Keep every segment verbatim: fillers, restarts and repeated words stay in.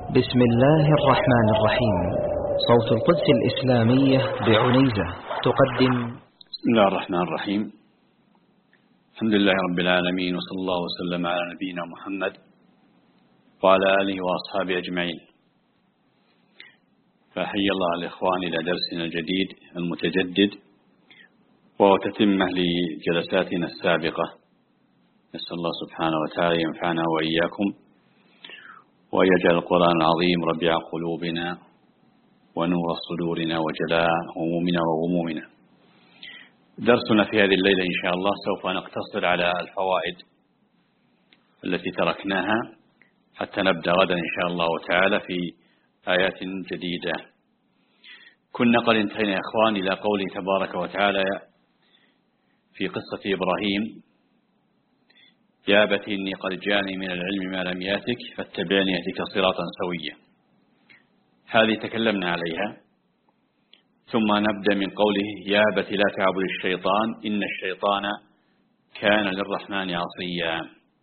بسم الله الرحمن الرحيم. صوت القدس الإسلامية بعنيزة تقدم. بسم الله الرحمن الرحيم. الحمد لله رب العالمين، وصلى الله وسلم على نبينا محمد وعلى آله وأصحابه أجمعين. فحي الله الإخوان إلى درسنا الجديد المتجدد، وهو تتمة لجلساتنا السابقة. نسأل الله سبحانه وتعالى ينفعنا وإياكم، ويجعل القرآن العظيم ربيع قلوبنا ونور صدورنا وجلاء همومنا وغمومنا. درسنا في هذه الليلة إن شاء الله سوف نقتصر على الفوائد التي تركناها حتى نبدأ غدا إن شاء الله تعالى في آيات جديدة. كنا قد انتهينا يا إخوان إلى قوله تبارك وتعالى في قصة إبراهيم: يا أبت إني قد جاءني من العلم ما لم يأتك فاتبعني أهدك صراطا سويا. هذه تكلمنا عليها. ثم نبدأ من قوله: يا أبت لا تعبد الشيطان إن الشيطان كان للرحمن عصيا.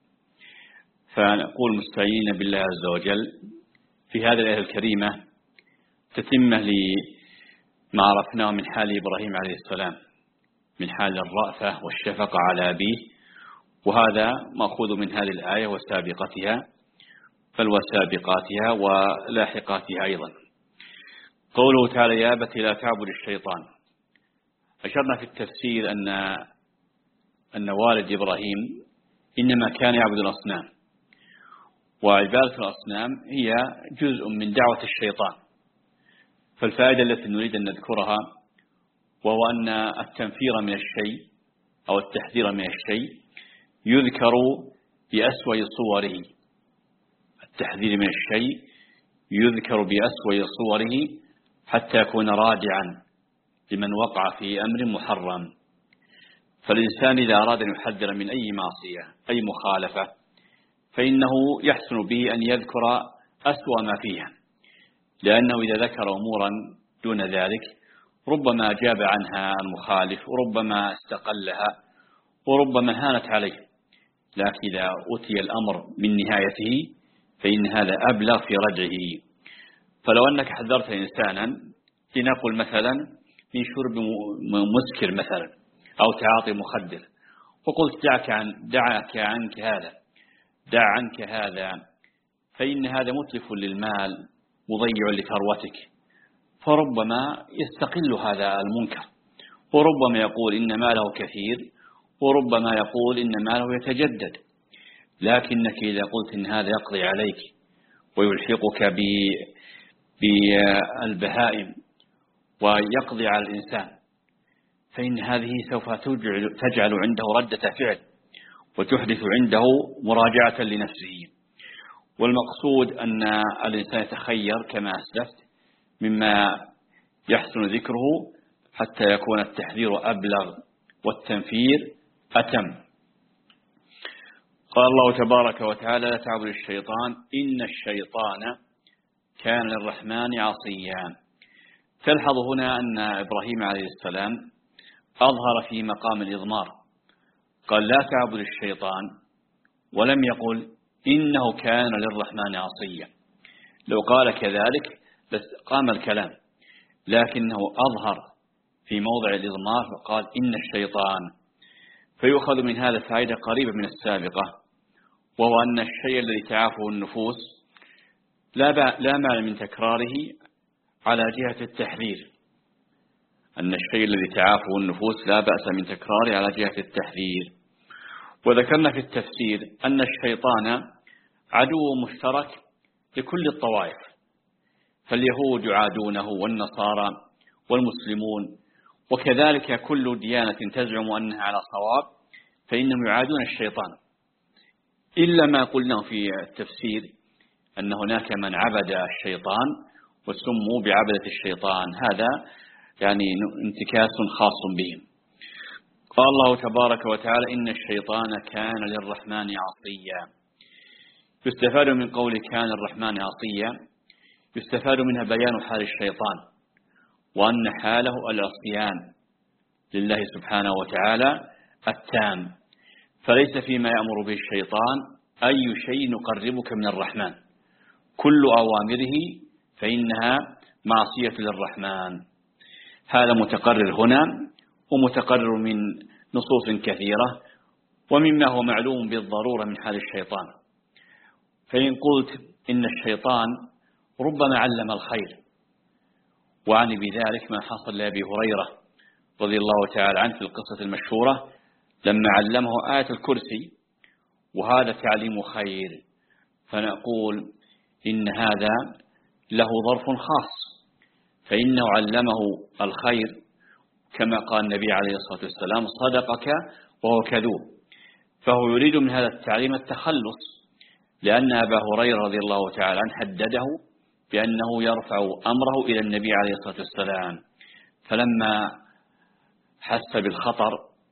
فنقول مستعينين بالله عز وجل في هذه الآية الكريمة تتمة لما عرفناه من حال إبراهيم عليه السلام، من حال الرأفة والشفقة على أبيه، وهذا مأخوذ من هذه الآية وسابقتها بل وسابقاتها ولاحقاتها أيضا. قوله تعالى: يا أبت لا تعبد الشيطان. أشرنا في التفسير أن أن والد إبراهيم إنما كان يعبد الأصنام، وعبادة الأصنام هي جزء من دعوة الشيطان. فالفائدة التي نريد أن نذكرها وهو أن التنفير من الشيء أو التحذير من الشيء يذكر بأسوأ صوره. التحذير من الشيء يذكر بأسوأ صوره حتى يكون رادعا لمن وقع في أمر محرم. فالإنسان إذا أراد أن يحذر من أي معصية أي مخالفة فإنه يحسن به أن يذكر أسوأ ما فيها، لأنه إذا ذكر أمورا دون ذلك ربما جاب عنها المخالف وربما استقلها وربما هانت عليه. لكن إذا أتي الأمر من نهايته فإن هذا أبلغ في ردعه. فلو أنك حذرت إنسانا لنقل مثلا من شرب مسكر مثلا أو تعاطي مخدر، وقلت دعك, عن دعك عنك هذا دع عنك هذا فإن هذا متلف للمال مضيع لثروتك، فربما يستقل هذا المنكر، وربما يقول إن ماله كثير، وربما يقول إن ماله يتجدد. لكنك إذا قلت إن هذا يقضي عليك ويلحقك بالبهائم ويقضي على الإنسان فإن هذه سوف تجعل عنده ردة فعل وتحدث عنده مراجعة لنفسه. والمقصود أن الإنسان يتخير كما أسلفت مما يحسن ذكره حتى يكون التحذير أبلغ والتنفير أتم. قال الله تبارك وتعالى: لا تعبد الشيطان إن الشيطان كان للرحمن عصيا. تلحظ هنا أن إبراهيم عليه السلام أظهر في مقام الإضمار، قال لا تعبد الشيطان، ولم يقل إنه كان للرحمن عصيا. لو قال كذلك قام الكلام، لكنه أظهر في موضع الإضمار فقال إن الشيطان. فيؤخذ من هذا فائدة قريبة من السابقة، وهو أن الشيء الذي تعافه النفوس لا لا معنى من تكراره على جهة التحذير. أن الشيء الذي تعافه النفوس لا بأس من تكراره على جهة التحذير. وذكرنا في التفسير أن الشيطان عدو مشترك لكل الطوائف، فاليهود يعادونه والنصارى والمسلمون، وكذلك كل ديانة تزعم أنها على صواب فإنهم يعادون الشيطان، إلا ما قلنا في التفسير أن هناك من عبد الشيطان وسموا بعبدة الشيطان، هذا يعني انتكاس خاص بهم. قال الله تبارك وتعالى: إن الشيطان كان للرحمن عصيا. يستفاد من قول كان الرحمن عصيا، يستفاد منها بيان حال الشيطان، وأن حاله العصيان لله سبحانه وتعالى التام. فليس فيما يأمر به الشيطان أي شيء يقربك من الرحمن، كل أوامره فإنها معصية للرحمن. هذا متقرر هنا ومتقرر من نصوص كثيرة، ومما هو معلوم بالضرورة من حال الشيطان. فإن قلت إن الشيطان ربما علم الخير، وعني بذلك ما حصل لأبي هريرة رضي الله تعالى عنه في القصة المشهورة لما علمه آية الكرسي، وهذا تعليم خير، فنقول إن هذا له ظرف خاص، فإنه علمه الخير كما قال النبي عليه الصلاة والسلام: صدقك وهو كذوب. فهو يريد من هذا التعليم التخلص، لأن أبا هريرة رضي الله تعالى عنه هدده بأنه يرفع أمره إلى النبي عليه الصلاة والسلام، فلما حس بالخطر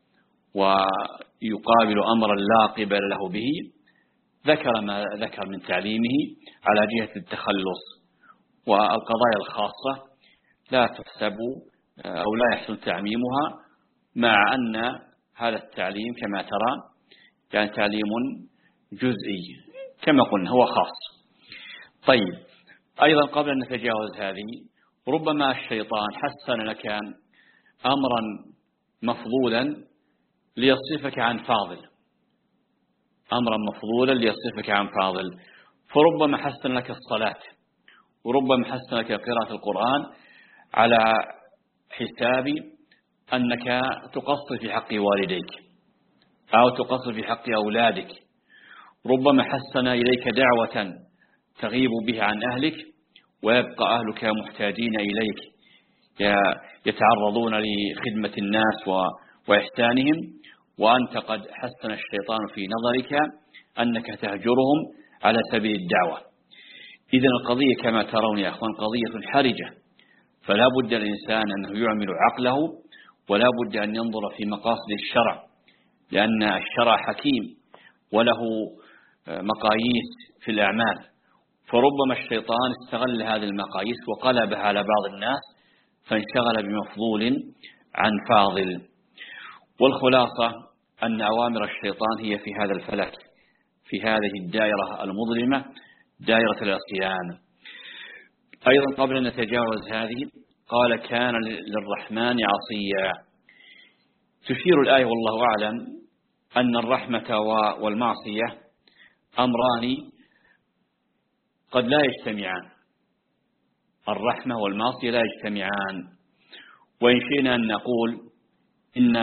ويقابل أمرا لا قبل له به ذكر ما ذكر من تعليمه على جهة التخلص. والقضايا الخاصة لا تحسب أو لا يحسن تعميمها، مع أن هذا التعليم كما ترى يعني تعليم جزئي كما قلنا هو خاص. طيب، أيضا قبل أن نتجاوز هذه، ربما الشيطان حسن لك أمرا مفضولا ليصرفك عن فاضل، أمرا مفضولا ليصرفك عن فاضل، فربما حسن لك الصلاة، وربما حسن لك قراءة القرآن على حساب أنك تقصر في حق والديك أو تقصر في حق أولادك. ربما حسن إليك دعوة تغيب بها عن أهلك ويبقى أهلك محتاجين إليك يتعرضون لخدمة الناس وإحسانهم، وأنت قد حسن الشيطان في نظرك أنك تهجرهم على سبيل الدعوة. إذن القضية كما ترون يا أخوان قضية حرجة، فلا بد الإنسان أنه يعمل عقله، ولا بد أن ينظر في مقاصد الشرع، لأن الشرع حكيم وله مقاييس في الأعمال، فربما الشيطان استغل هذه المقاييس وقلبها على بعض الناس فانشغل بمفضول عن فاضل. والخلاصة أن أوامر الشيطان هي في هذا الفلك، في هذه الدائرة المظلمة، دائرة العصيان. أيضا قبل أن نتجاوز هذه، قال: كان للرحمن عصيا. تشير الآية والله أعلم أن الرحمة والمعصية أمران قد لا يجتمعان، الرحمة والمعصية لا يجتمعان. وإن شئنا أن نقول إن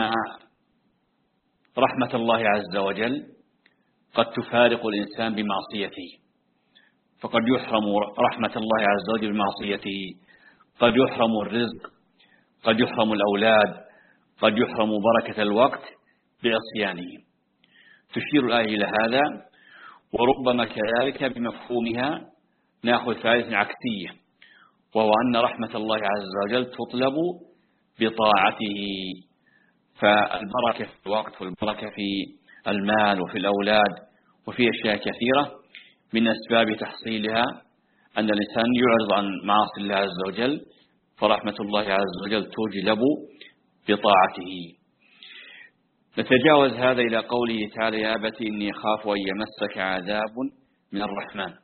رحمة الله عز وجل قد تفارق الإنسان بمعصيته، فقد يحرم رحمة الله عز وجل بمعصيته، قد يحرم الرزق، قد يحرم الأولاد، قد يحرم بركة الوقت بعصيانه. تشير الآية إلى هذا، وربما كذلك بمفهومها نأخذ فائدة عكسية، وهو أن رحمة الله عز وجل تطلب بطاعته، فالبركة في الوقت والبركة في المال وفي الأولاد وفي أشياء كثيرة من أسباب تحصيلها أن الإنسان يعرض عن معاصي الله عز وجل، فرحمة الله عز وجل تجلب بطاعته. نتجاوز هذا إلى قوله تعالى: يا أبت إني أخاف أن يمسك عذاب من الرحمن.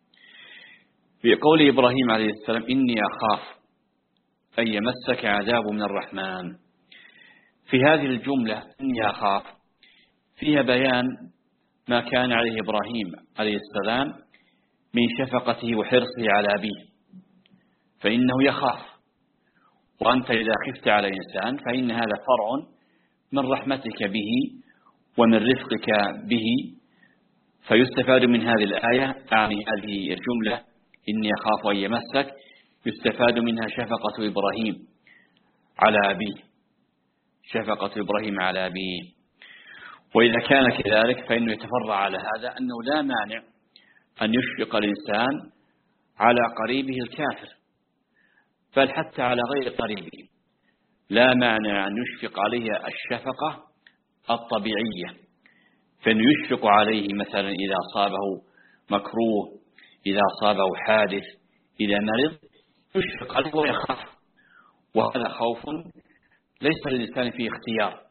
في قول إبراهيم عليه السلام: إني أخاف أن يمسك عذاب من الرحمن، في هذه الجملة إني أخاف فيها بيان ما كان عليه إبراهيم عليه السلام من شفقته وحرصه على أبيه، فإنه يخاف، وأنت إذا خفت على إنسان فإن هذا فرع من رحمتك به ومن رفقك به. فيستفاد من هذه الآية، أعني هذه الجملة إني أخاف أن يمسك، يستفاد منها شفقة إبراهيم على أبيه، شفقة إبراهيم على أبيه. وإذا كان كذلك فإنه يتفرع على هذا أنه لا مانع أن يشفق الإنسان على قريبه الكافر، بل حتى على غير قريبه لا مانع أن يشفق عليه الشفقة الطبيعية، فإنه يشفق عليه مثلا إذا أصابه مكروه، إذا أصابه حادث، إذا مرض يشفق عليه ويخاف، وهذا خوف ليس للإنسان فيه اختيار.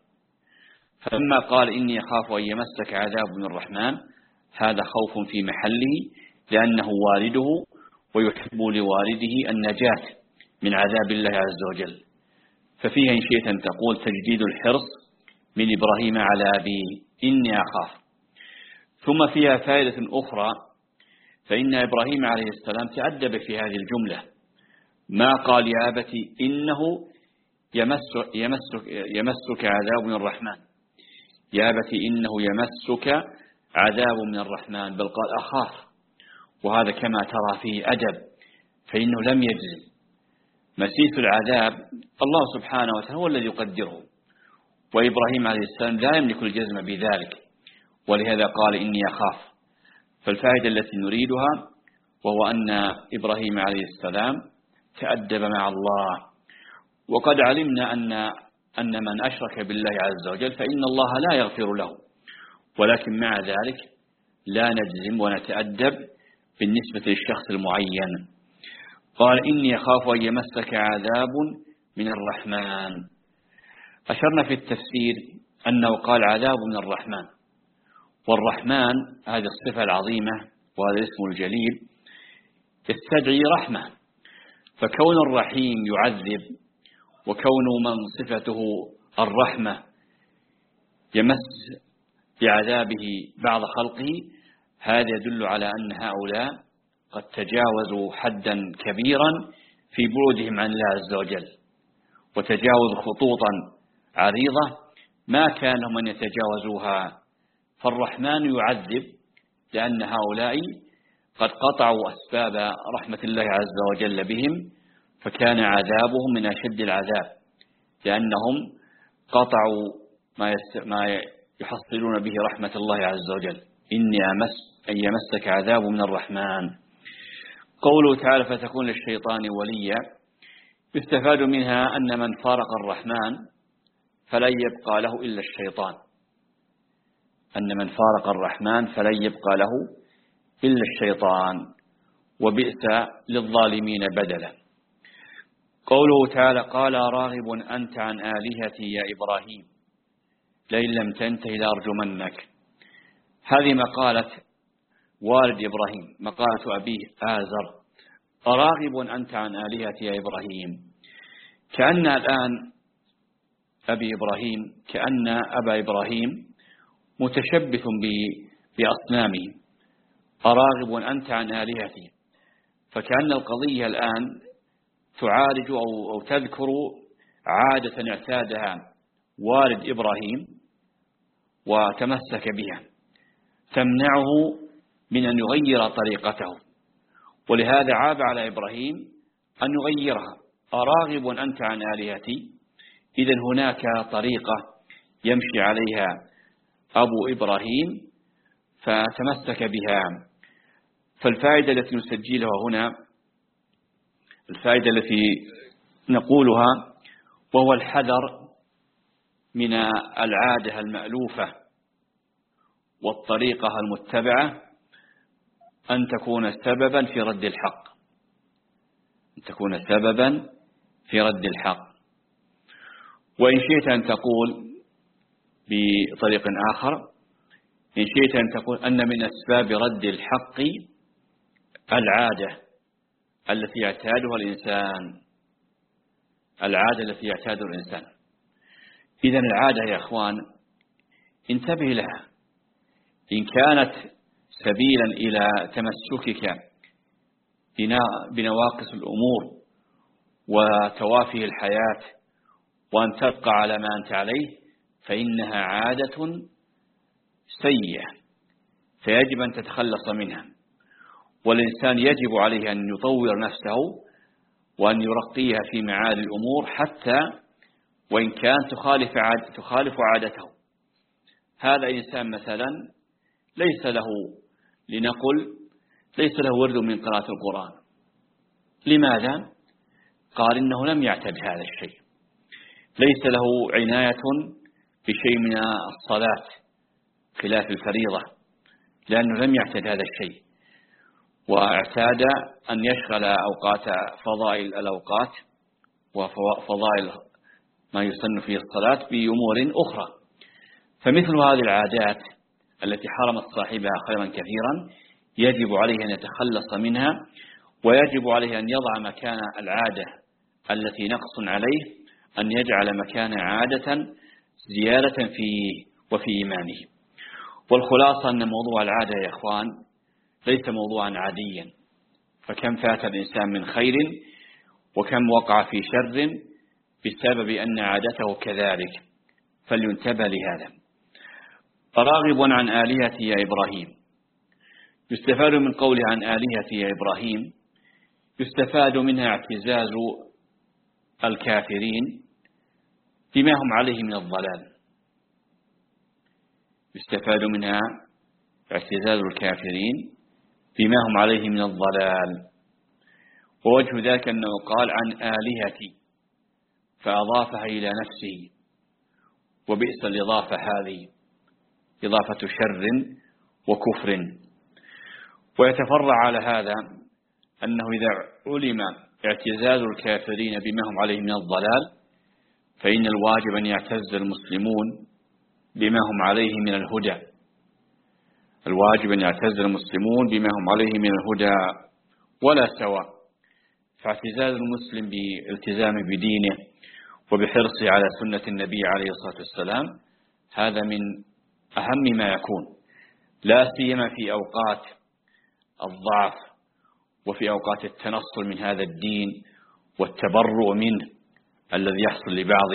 فلما قال إني أخاف أن يمسك عذاب من الرحمن، هذا خوف في محله، لأنه والده ويحب لوالده النجاة من عذاب الله عز وجل. ففيها إن شئت أن تقول تجديد الحرص من إبراهيم على أبيه إني أخاف. ثم فيها فائدة أخرى، فإن إبراهيم عليه السلام تأدب في هذه الجملة، ما قال يا أبتي إنه يمسك, يمسك, يمسك عذاب من الرحمن، يا أبتي إنه يمسك عذاب من الرحمن، بل قال أخاف. وهذا كما ترى فيه أدب، فإنه لم يجزم. مسيس العذاب الله سبحانه وتعالى هو الذي يقدره، وإبراهيم عليه السلام لا يملك الجزم بذلك، ولهذا قال إني أخاف. فالفائدة التي نريدها وهو أن إبراهيم عليه السلام تأدب مع الله. وقد علمنا أن أن من أشرك بالله عز وجل فإن الله لا يغفر له، ولكن مع ذلك لا نجزم ونتأدب بالنسبة للشخص المعين. قال إني أخاف أن يمسك عذاب من الرحمن. أشرنا في التفسير أنه قال عذاب من الرحمن، والرحمن هذه الصفة العظيمة وهذا الاسم الجليل يستدعي رحمة، فكون الرحيم يعذب وكون من صفته الرحمة يمس بعذابه بعض خلقه، هذا يدل على أن هؤلاء قد تجاوزوا حدا كبيرا في بعدهم عن الله عز وجل، وتجاوزوا خطوطا عريضة ما كان لهم أن يتجاوزوها. فالرحمن يعذب لأن هؤلاء قد قطعوا أسباب رحمة الله عز وجل بهم، فكان عذابهم من أشد العذاب، لأنهم قطعوا ما ما يحصلون به رحمة الله عز وجل. إني أمس أن يمسك عذاب من الرحمن. قوله تعالى فتكون للشيطان وليا، يستفاد منها أن من فارق الرحمن فلن يبقى له إلا الشيطان، أن من فارق الرحمن فلن يبقى له إلا الشيطان، وبئس للظالمين بدلا. قوله تعالى قال راغب أنت عن آلهتي يا إبراهيم لئن لم تنته لأرجمنك. هذه مقالة والد إبراهيم، مقالة أبيه آزر، راغب أنت عن آلهتي يا إبراهيم. كأن الآن أبي إبراهيم كأن أبا إبراهيم متشبث بأصنامه، أراغب أنت عن آلهتي، فكأن القضية الآن تعالج أو, أو تذكر عادة اعتادها والد إبراهيم وتمسك بها تمنعه من أن يغير طريقته، ولهذا عاب على إبراهيم أن يغيرها. أراغب أنت عن آلهتي، إذن هناك طريقة يمشي عليها أبو إبراهيم فتمسك بها. فالفائدة التي نسجلها هنا الفائدة التي نقولها وهو الحذر من العادة المألوفة والطريقة المتبعة أن تكون سببا في رد الحق، أن تكون سببا في رد الحق. وإن شئت أن تقول بطريق آخر، إن شئت أن تقول أن من أسباب رد الحق العادة التي يعتادها الإنسان، العادة التي يعتادها الإنسان. إذن العادة يا أخوان انتبه لها، إن كانت سبيلا إلى تمسكك بنواقص الأمور وتوافه الحياة وأن تبقى على ما أنت عليه، فإنها عادة سيئة فيجب أن تتخلص منها. والإنسان يجب عليه أن يطور نفسه وأن يرقيها في معالي الأمور حتى وإن كان تخالف عاد تخالف عادته. هذا إنسان مثلا ليس له لنقل ليس له ورد من قراءة القرآن، لماذا؟ قال إنه لم يعتد هذا الشيء. ليس له عناية بشيء من الصلاة خلاف الفريضة لأنه لم يعتد هذا الشيء، واعتاد أن يشغل أوقات فضائل الأوقات وفضائل ما يسن فيه الصلاة بأمور أخرى. فمثل هذه العادات التي حرمت صاحبها خيرا كثيرا يجب عليه أن يتخلص منها، ويجب عليه أن يضع مكان العادة التي نقص عليه، أن يجعل مكان عادة زيادة فيه وفي إيمانه. والخلاصة أن موضوع العادة يا إخوان ليس موضوعا عاديا، فكم فات الإنسان من خير وكم وقع في شر بسبب أن عادته كذلك، فلينتبه لهذا. راغب عن آلهتي يا إبراهيم، يستفاد من قوله عن آلهتي يا إبراهيم، يستفاد منها اعتزاز الكافرين بما هم عليه من الضلال، يستفاد منها اعتزاز الكافرين بما هم عليه من الضلال. ووجه ذلك أنه قال عن آلهتي فأضافها إلى نفسه، وبئس الإضافة هذه إضافة شر وكفر. ويتفرع على هذا أنه إذا علم اعتزاز الكافرين بما هم عليه من الضلال، فإن الواجب أن يعتز المسلمون بما هم عليه من الهدى، الواجب أن يعتز المسلمون بما هم عليه من الهدى ولا سواء. فاعتزاز المسلم بالتزام بدينه وبحرصه على سنة النبي عليه الصلاة والسلام هذا من أهم ما يكون، لا سيما في أوقات الضعف وفي أوقات التنصل من هذا الدين والتبرؤ منه الذي يحصل لبعض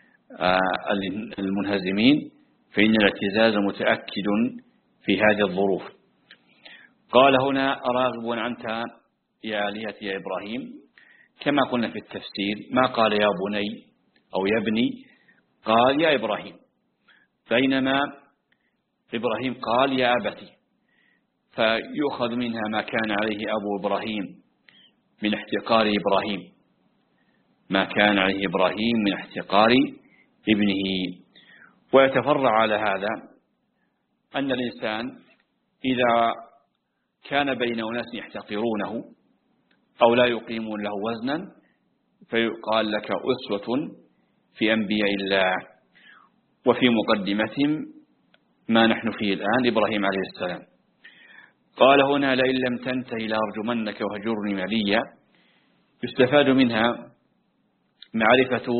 المنهزمين، فإن الاعتزاز متأكد في هذه الظروف. قال هنا راغب عنك يا آلهتي يا إبراهيم، كما قلنا في التفسير ما قال يا بني أو يا ابني، قال يا إبراهيم، بينما إبراهيم قال يا أبتي، فيؤخذ منها ما كان عليه أبو إبراهيم من احتقار إبراهيم، ما كان عليه إبراهيم من احتقار ابنه. ويتفرع على هذا أن الإنسان إذا كان بين أناس يحتقرونه أو لا يقيمون له وزنا فيقال لك أسوة في أنبياء الله. وفي مقدمتهم ما نحن فيه الآن إبراهيم عليه السلام. قال هنا لئن لم تنتهي لأرجمنك وهجرني مليا، يستفاد منها معرفة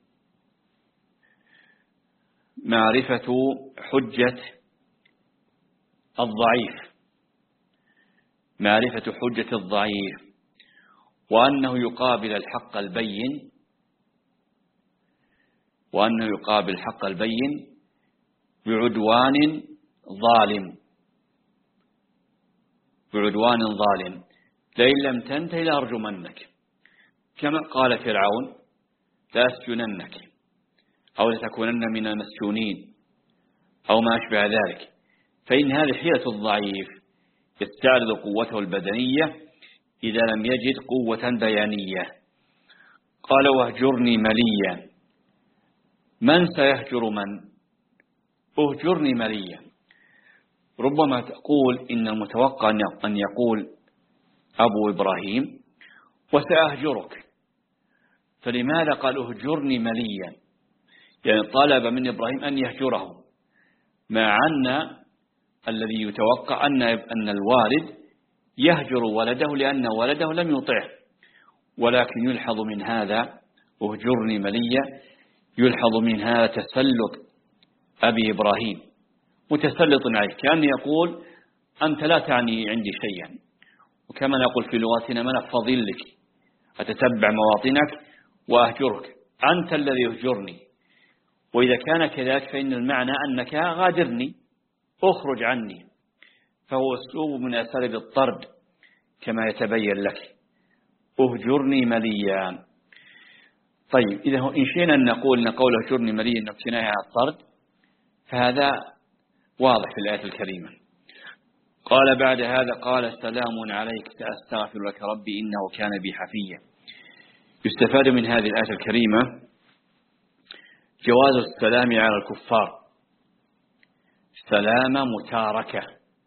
معرفة حجة الضعيف، معرفة حجة الضعيف، وأنه يقابل الحق البين، وأنه يقابل الحق البين بعدوان ظالم، بعدوان ظالم. لئن لم تنتهي لأرجمنك، كما قال فرعون لأسجننك أو لتكونن من المسجونين أو ما أشبه ذلك. فإن هذه حيلة الضعيف يستعرض قوته البدنية إذا لم يجد قوة بيانية. قال واهجرني مليا، من سيهجر من؟ اهجرني مليا. ربما تقول إن المتوقع أن يقول أبو إبراهيم وسأهجرك، فلماذا قال اهجرني مليا؟ يعني طلب من إبراهيم أن يهجره، مع أن الذي يتوقع أن أن الوالد يهجر ولده لأن ولده لم يطعه. ولكن يلحظ من هذا اهجرني مليا، يلحظ من هذا تسلط أبي إبراهيم، متسلط عليه، كأن يقول أنت لا تعني عندي شيئا. وكما نقول في لغتنا من أفضلك، أتتبع مواطنك وأهجرك، أنت الذي يهجرني. وإذا كان كذلك فإن المعنى أنك غادرني، أخرج عني. فهو أسلوب من أساليب الطرد كما يتبين لك، أهجرني مليا. طيب إذا إن شئنا أن نقول أن قول اهجرني مليا أنه كناية عن الطرد، فهذا واضح في الآية الكريمة. قال بعد هذا قال سلام عليك سأستغفر لك ربي إنه كان بي حفيا. يستفاد من هذه الآية الكريمة جواز السلام على الكفار سلام متاركة،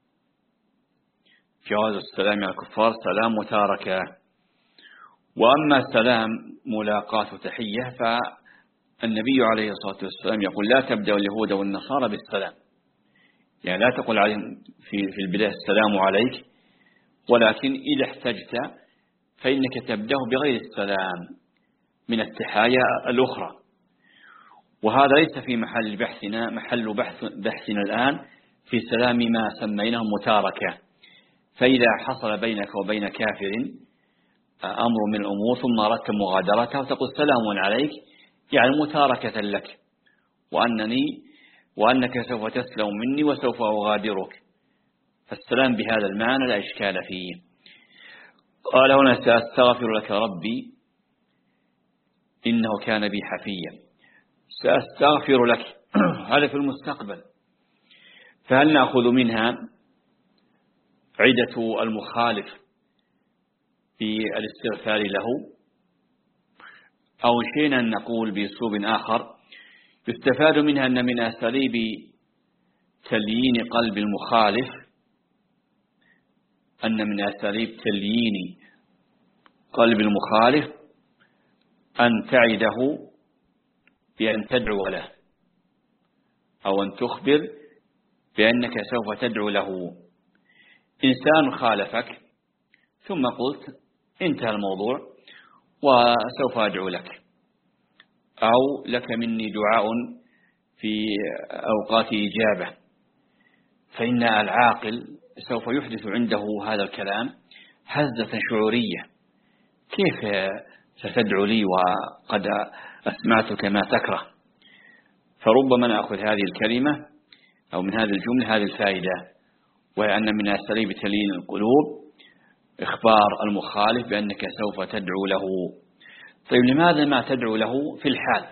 جواز السلام على الكفار سلام متاركة. وأما السلام ملاقاة وتحية فالنبي عليه الصلاة والسلام يقول لا تبدأ اليهود والنصارى بالسلام، يعني لا تقول عليهم في في البداية السلام عليك، ولكن إذا احتجت فإنك تبدأ بغير السلام من التحايا الأخرى. وهذا ليس في محل بحثنا محل بحث بحثنا الآن في سلام ما سميناه متاركة. فإذا حصل بينك وبين كافر أمر من الأمور ثم أردت مغادرته وتقول سلام عليك، يعني متاركة لك، وأنني وأنك سوف تسلم مني وسوف أغادرك، فالسلام بهذا المعنى لا إشكال فيه. قال هنا سأستغفر لك ربي إنه كان بي حفيا. سأستغفر لك هذا في المستقبل، فهل نأخذ منها عدة المخالف في الاستغفار له، أو شيئا نقول بأسلوب آخر يستفاد منها أن من أساليب تليين قلب المخالف أن من أساليب تليين قلب المخالف أن تعده بأن تدعو له، أو أن تخبر بأنك سوف تدعو له. إنسان خالفك ثم قلت انتهى الموضوع وسوف أدعو لك، أو لك مني دعاء في أوقات إجابة، فإن العاقل سوف يحدث عنده هذا الكلام هزة شعورية، كيف ستدعو لي وقد أسمعتك ما تكره؟ فربما نأخذ هذه الكلمة أو من هذه الجملة هذه الفائدة، وهي أن من أساليب تليين القلوب إخبار المخالف بأنك سوف تدعو له. طيب لماذا ما تدعو له في الحال؟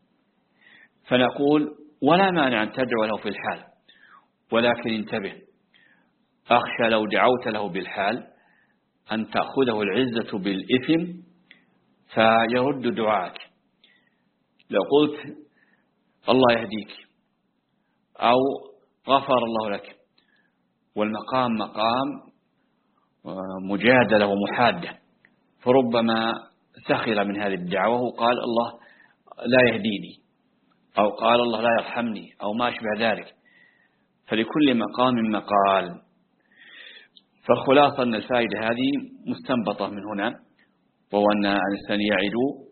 فنقول ولا مانع أن تدعو له في الحال، ولكن انتبه، أخشى لو دعوت له بالحال أن تأخذه العزة بالإثم فيرد دعاءك. لو قلت الله يهديك أو غفر الله لك، والمقام مقام مجادلة ومحادة، فربما سخر من هذه الدعوة وقال الله لا يهديني، أو قال الله لا يرحمني، أو ما أشبه ذلك. فلكل مقام مقال. فالخلاصة أن الفائدة هذه مستنبطة من هنا، وهو أن الإنسان يعد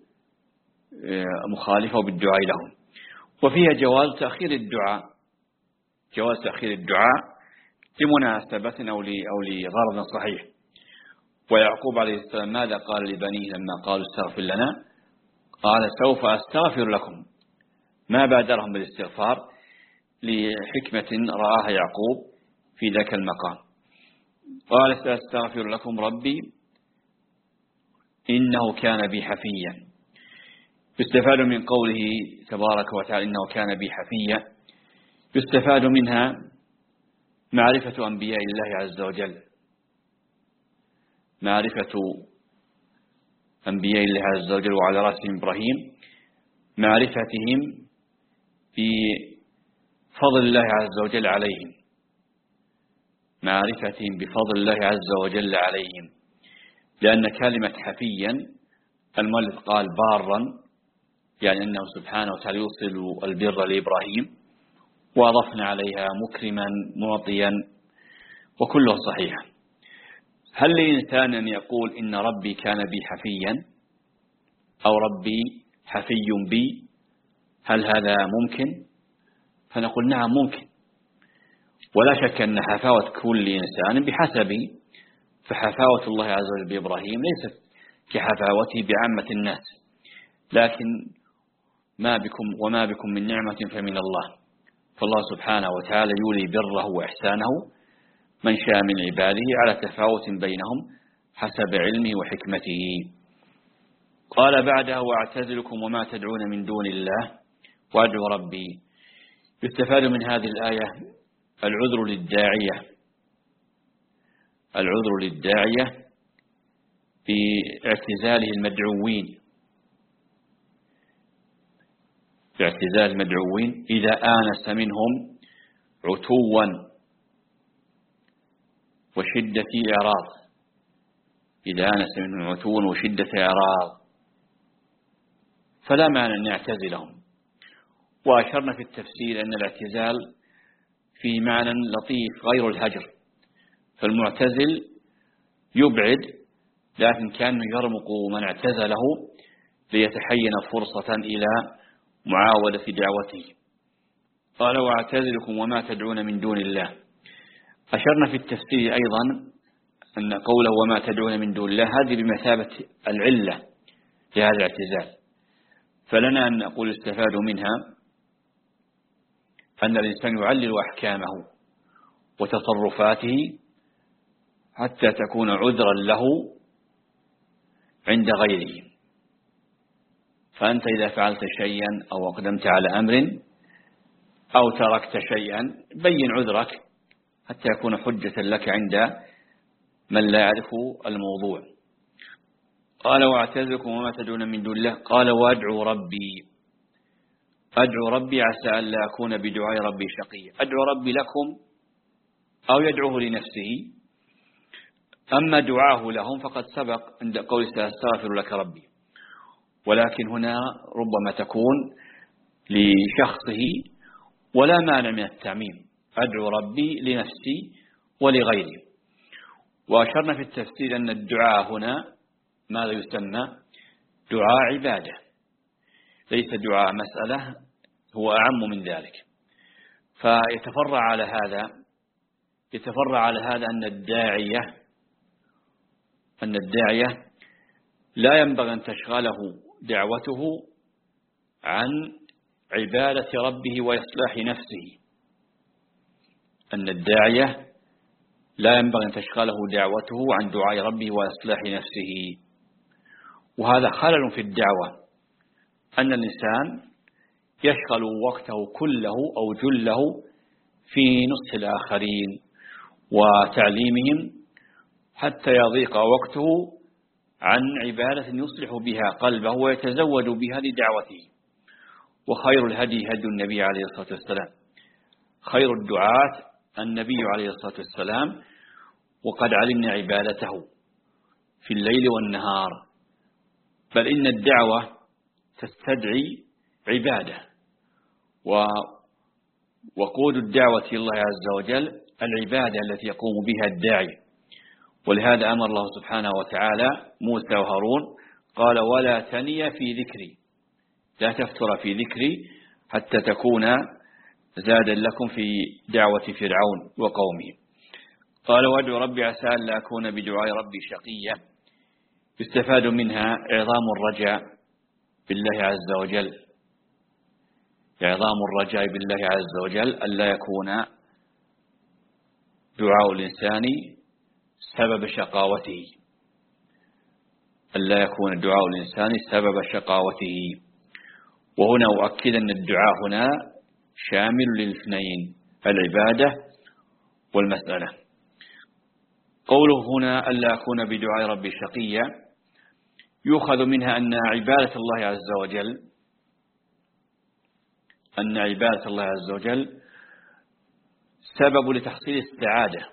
مخالفه بالدعاء لهم. وفيها جواز تأخير الدعاء، جواز تأخير الدعاء لمناسبة أو لغرض صحيح. ويعقوب عليه السلام ماذا قال لبنيه لما قالوا استغفر لنا؟ قال سوف أستغفر لكم، ما بادرهم بالاستغفار لحكمة رآها يعقوب في ذاك المقام. قال سأستغفر لكم ربي إنه كان بي حفيا. يستفاد من قوله تبارك وتعالى إنه كان بي حفيا، يستفاد منها معرفة أنبياء الله عز وجل، معرفة أنبياء الله عز وجل وعلى رأسهم إبراهيم، معرفتهم بفضل الله عز وجل عليهم، معرفتهم بفضل الله عز وجل عليهم، لأن كلمة حفيا المؤلف قال بارا، يعني أنه سبحانه وتعالى يوصل البر لإبراهيم، وأضفنا عليها مكرما معطيا، وكله صحيح. هل لإنسان أن يقول إن ربي كان بي حفيا أو ربي حفي بي؟ هل هذا ممكن؟ فنقول نعم ممكن، ولا شك أن حفاوة كل إنسان بحسب، فحفاوة الله عز وجل بإبراهيم ليست كحفاوته بعامة الناس، لكن ما بكم وما بكم من نعمة فمن الله، فالله سبحانه وتعالى يولي بره وإحسانه من شاء من عباده على تفاوت بينهم حسب علمه وحكمته. قال بعدها واعتزلكم وما تدعون من دون الله وادعو ربي. يستفاد من هذه الآية العذر للداعية، العذر للداعية في اعتزاله المدعوين، في اعتزال المدعوين إذا آنس منهم عتوا وشدة إعراض، إذا آنس منهم عتوا وشدة إعراض فلا معنى أن يعتزلهم. وأشرنا في التفسير أن الاعتزال في معنى لطيف غير الهجر، فالمعتزل يبعد، لكن كان يرمق من اعتزله ليتحين فرصة إلى معاودة دعوته. قال واعتزلكم وما تدعون من دون الله. أشرنا في التفسير أيضا أن قوله وما تدعون من دون الله هذه بمثابة العلة لهذا الاعتزال، فلنا أن نقول استفادوا منها أن الإنسان يعلل أحكامه وتصرفاته حتى تكون عذرا له عند غيره. فأنت إذا فعلت شيئا أو أقدمت على أمر أو تركت شيئا بين عذرك حتى يكون حجة لك عند من لا يعرف الموضوع. قال واعتزلكم وما تدعون من دون الله. قال وادعو ربي. أدعو ربي عسى أن لا أكون بدعاء ربي شقيا. أدعو ربي لكم أو يدعوه لنفسه. أما دعاه لهم فقد سبق عند قول سأستغفر لك ربي، ولكن هنا ربما تكون لشخصه ولا مانع من التعميم. أدعو ربي لنفسي ولغيري. وأشرنا في التفسير أن الدعاء هنا ماذا يسمى؟ دعاء عبادة، ليس دعاء مسألة، هو أعم من ذلك. فيتفرع على هذا يتفرع على هذا أن الداعية أن الداعية لا ينبغي أن تشغله دعوته عن عبادة ربه وإصلاح نفسه. أن الداعية لا ينبغي أن تشغله دعوته عن دعاء ربه وإصلاح نفسه. وهذا خلل في الدعوة، أن الإنسان يشغل وقته كله أو جله في نصح الآخرين وتعليمهم حتى يضيق وقته عن عبادة يصلح بها قلبه ويتزود بها لدعوته. وخير الهدي هدي النبي عليه الصلاة والسلام. خير الدعاة النبي عليه الصلاة والسلام، وقد علمنا عبادته في الليل والنهار. بل إن الدعوة تستدعي عبادة، ووقود الدعوة إلى الله عز وجل العبادة التي يقوم بها الداعي. ولهذا أمر الله سبحانه وتعالى موسى وهارون قال ولا تني في ذكري، لا تفتر في ذكري حتى تكون زادا لكم في دعوة فرعون وقومه. قال وادعو ربي عسى أن لا أكون بدعاء ربي شقيا. يستفاد منها إعظام الرجاء بالله عز وجل، إعظام الرجاء بالله عز وجل ألا يكون دعاء الإنسان سبب شقاوته، ألا يكون دعاء الإنسان سبب شقاوته. وهنا أؤكد أن الدعاء هنا شامل للاثنين، العبادة والمسألة. قوله هنا ألا أكون بدعاء ربي شقيا يؤخذ منها أن عبادة الله عز وجل أن عبادة الله عز وجل سبب لتحصيل السعادة،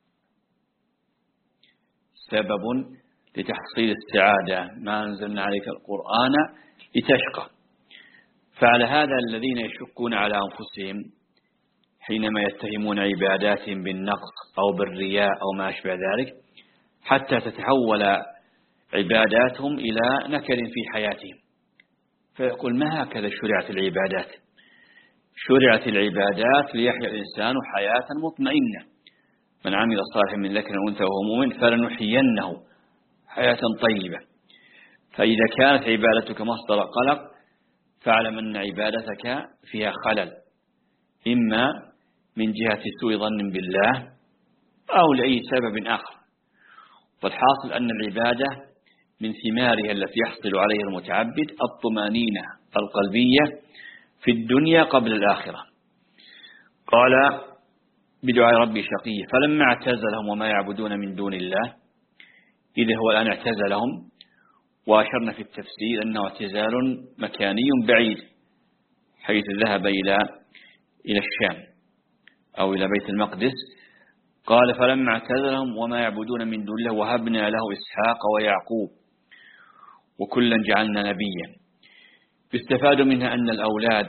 سبب لتحصيل السعادة. ما أنزلنا عليك القرآن لتشقى. فعلى هذا الذين يشكون على أنفسهم حينما يتهمون عباداتهم بالنقص أو بالرياء أو ما أشبه ذلك حتى تتحول عباداتهم إلى نكد في حياتهم، فيقول ما هكذا شرعت العبادات؟ شرعت العبادات ليحيا الإنسان حياة مطمئنة. من عمل صالحا من ذكر أنثى وهو مؤمن فلنحيينه حياة طيبة. فإذا كانت عبادتك مصدر قلق فاعلم أن عبادتك فيها خلل، إما من جهة سوء ظن بالله أو لأي سبب آخر. والحاصل أن العبادة من ثمارها التي يحصل عليها المتعبد الطمأنينة القلبية في الدنيا قبل الآخرة. قال بدعاء ربي شقي. فلما اعتزلهم وما يعبدون من دون الله، إذا هو الآن اعتزلهم، وأشرنا في التفسير أنه اعتزال مكاني بعيد حيث ذهب إلى إلى الشام أو إلى بيت المقدس. قال فلما اعتزلهم وما يعبدون من دون الله وهبنا له إسحاق ويعقوب وكلا جعلنا نبيا. يستفاد منها أن الأولاد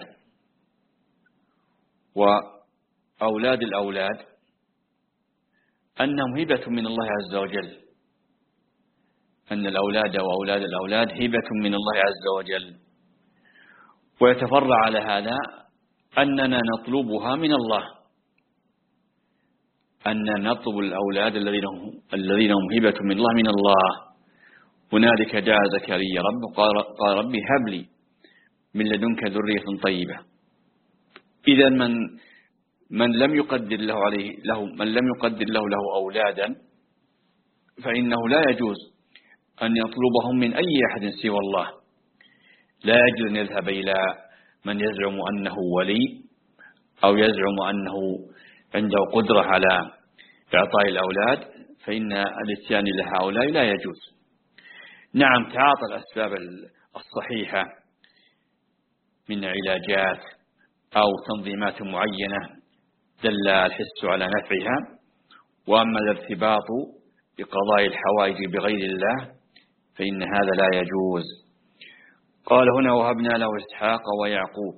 وأولاد الأولاد أنهم هبة من الله عز وجل، أن الأولاد وأولاد الأولاد هبة من الله عز وجل، ويتفرع على هذا أننا نطلبها من الله، أن نطلب الأولاد الذين هم الذين هم هبة من الله من الله. هنالك دعا زكريا رب قال ربي هب لي من لدنك ذرية طيبة. إذا من من لم يقدر له عليه له من لم يقدر له له أولادا فإنه لا يجوز أن يطلبهم من أي أحد سوى الله. لا يجوز أن يذهب إلى من يزعم أنه ولي أو يزعم أنه عنده قدرة على إعطاء الأولاد، فإن الاتيان لهؤلاء لا يجوز. نعم، تعاطى الأسباب الصحيحة من علاجات أو تنظيمات معينة دل الحس على نفعها، وأما الارتباط بقضاء الحوائج بغير الله فإن هذا لا يجوز. قال هنا وهبنا له إسحاق ويعقوب.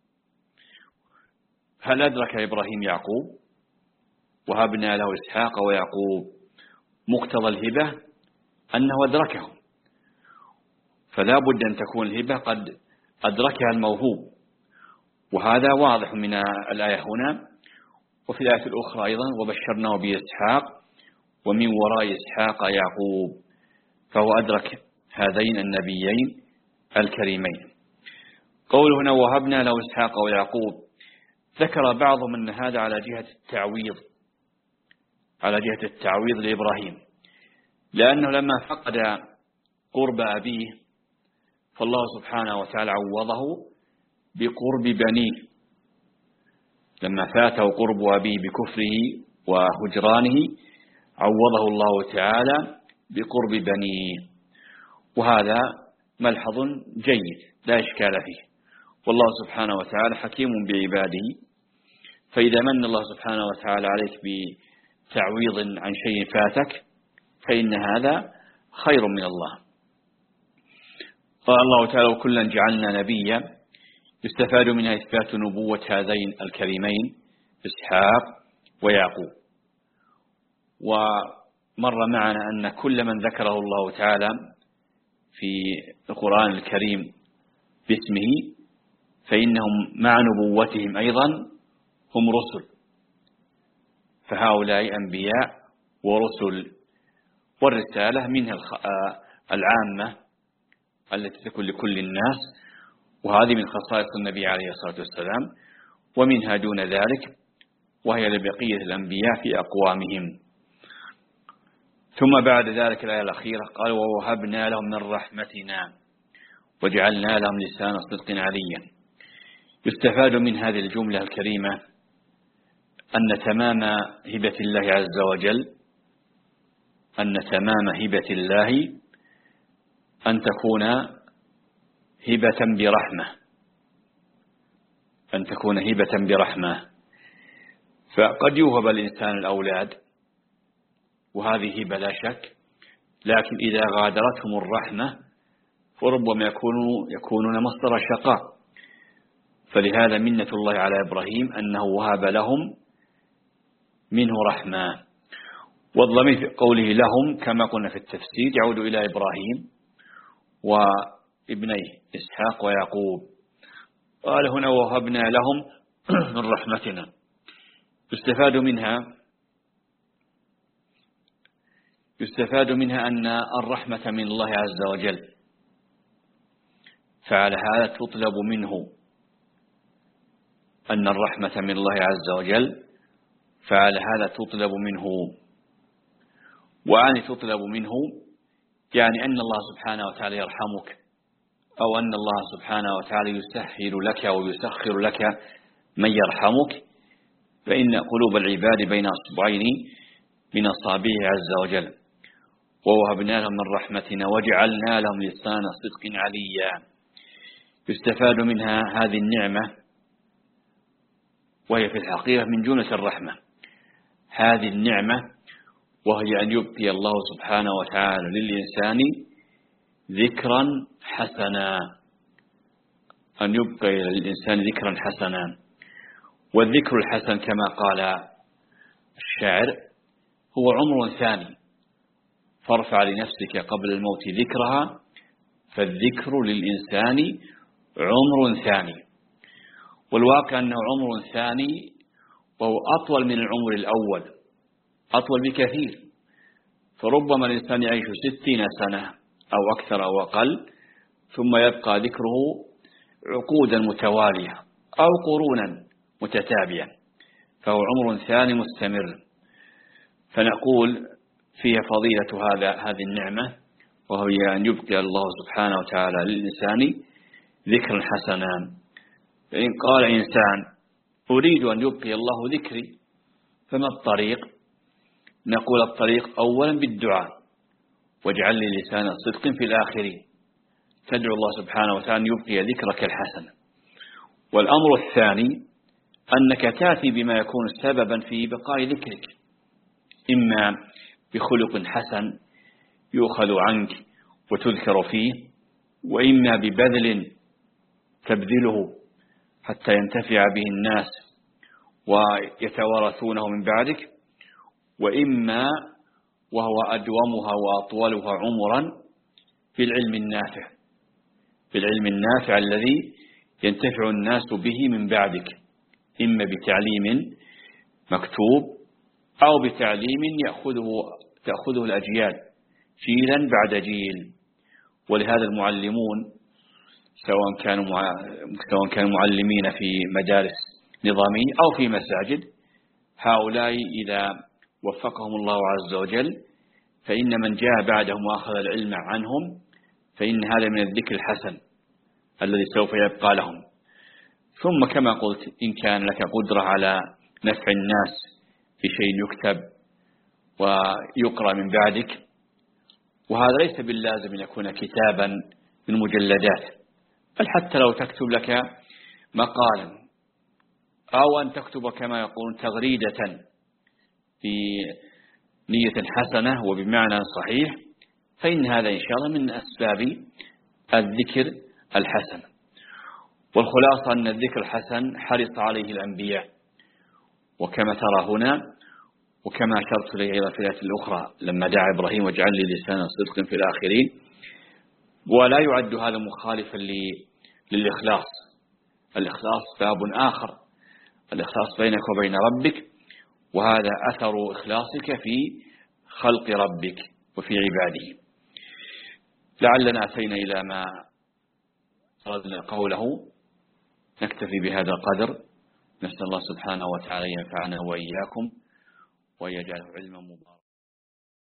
هل أدرك إبراهيم يعقوب؟ وهبنا له إسحاق ويعقوب، مقتضى الهبة أنه أدركهم، فلا بد أن تكون الهبة قد أدركها الموهوب، وهذا واضح من الآية هنا. وفي الآية الأخرى أيضا وبشرناه بإسحاق ومن وراء إسحاق يعقوب، فهو أدرك هذين النبيين الكريمين. قول هنا وهبنا له إسحاق ويعقوب، ذكر بعضهم أن هذا على جهة التعويض على جهة التعويض لإبراهيم، لأنه لما فقد قرب أبيه فالله سبحانه وتعالى عوضه بقرب بنيه. لما فاته قرب أبيه بكفره وهجرانه عوضه الله تعالى بقرب بنيه، وهذا ملحظ جيد لا إشكال فيه. والله سبحانه وتعالى حكيم بعباده، فإذا من الله سبحانه وتعالى عليك بتعويض عن شيء فاتك فإن هذا خير من الله. قال الله تعالى وكلا جعلنا نبيا، يستفاد منها إثبات نبوة هذين الكريمين إسحاق ويعقوب. ومر معنا أن كل من ذكره الله تعالى في القرآن الكريم باسمه فإنهم مع نبوتهم أيضا هم رسل، فهؤلاء أنبياء ورسل، والرسالة منها العامة التي تكون لكل الناس، وهذه من خصائص النبي عليه الصلاة والسلام، ومنها دون ذلك وهي لبقية الأنبياء في أقوامهم. ثم بعد ذلك الآية الأخيرة قال ووهبنا لهم من رحمتنا وجعلنا لهم لسان صدق عليا. يستفاد من هذه الجملة الكريمة أن تمام هبة الله عز وجل أن تمام هبة الله أن تكون هبة برحمة أن تكون هبة برحمة فقد يوهب الإنسان الأولاد وهذه هبة لا شك، لكن إذا غادرتهم الرحمة فربما يكونوا يكونون مصدر شقاء. فلهذا منة الله على إبراهيم أنه وهب لهم منه رحمة. والضمير في قوله لهم كما قلنا في التفسير يعود إلى إبراهيم وابنيه إسحاق ويعقوب. قال هنا وهبنا لهم من رحمتنا. يستفاد منها يستفاد منها أن الرحمة من الله عز وجل، فعلى هذا تطلب منه أن الرحمة من الله عز وجل فعلى هذا تطلب منه. وأن تطلب منه يعني أن الله سبحانه وتعالى يرحمك، أو أن الله سبحانه وتعالى يسهل لك ويسخر لك من يرحمك، فإن قلوب العباد بين أصبعين من أصابعه عز وجل. ووهبنا لهم من رحمتنا وجعلنا لهم لسان صدق عليا. يستفاد منها هذه النعمة وهي في الحقيقة من جملة الرحمة، هذه النعمة وهي أن يبقي الله سبحانه وتعالى للإنسان ذكرا حسنا أن يبقي للإنسان ذكرا حسنا. والذكر الحسن كما قال الشاعر هو عمر ثاني، فارفع لنفسك قبل الموت ذكرها فالذكر للإنسان عمر ثاني. والواقع أنه عمر ثاني وهو أطول من العمر الأول، أطول بكثير. فربما الإنسان يعيش ستين سنة أو أكثر أو أقل، ثم يبقى ذكره عقودا متوالية أو قرونا متتابعة، فهو عمر ثاني مستمر. فنقول فيها فضيلة هذا هذه النعمة، وهي أن يبقي الله سبحانه وتعالى للإنسان ذكرا حسنا. فإن قال إنسان أريد أن يبقي الله ذكري، فما الطريق؟ نقول الطريق أولا بالدعاء، واجعل لي لسان صدق في الآخرين، تدعو الله سبحانه وتعالى أن يبقي ذكرك الحسن. والأمر الثاني أنك تأتي بما يكون سببا في بقاء ذكرك، إما بخلق حسن يؤخذ عنك وتذكر فيه، وإما ببذل تبذله حتى ينتفع به الناس ويتوارثونه من بعدك، وإما وهو أدومها وأطولها عمرا بالعلم النافع، بالعلم النافع الذي ينتفع الناس به من بعدك، إما بتعليم مكتوب أو بتعليم يأخذه تأخذه الأجيال جيلا بعد جيل. ولهذا المعلمون سواء كانوا مع... سواء كانوا معلمين في مدارس نظامية أو في مساجد، هؤلاء إذا وفقهم الله عز وجل فإن من جاء بعدهم وأخذ العلم عنهم فإن هذا من الذكر الحسن الذي سوف يبقى لهم. ثم كما قلت إن كان لك قدرة على نفع الناس بشيء يكتب ويقرأ من بعدك، وهذا ليس باللازم أن يكون كتابا من مجلدات، بل حتى لو تكتب لك مقالا أو أن تكتب كما يقولون تغريدة بنية حسنة وبمعنى صحيح، فإن هذا إن شاء الله من أسباب الذكر الحسن. والخلاصة أن الذكر الحسن حرص عليه الأنبياء، وكما ترى هنا وكما أشرت إليه أيضا في الآية الأخرى لما دعا إبراهيم واجعل لي لسان صدق في الآخرين. ولا يعد هذا مخالفا للإخلاص، الإخلاص باب آخر، الإخلاص بينك وبين ربك، وهذا أثر إخلاصك في خلق ربك وفي عباده. لعلنا أتينا إلى ما أردنا قوله، نكتفي بهذا القدر. نسأل الله سبحانه وتعالى ينفعنا وإياكم ويجعله علما مباركا.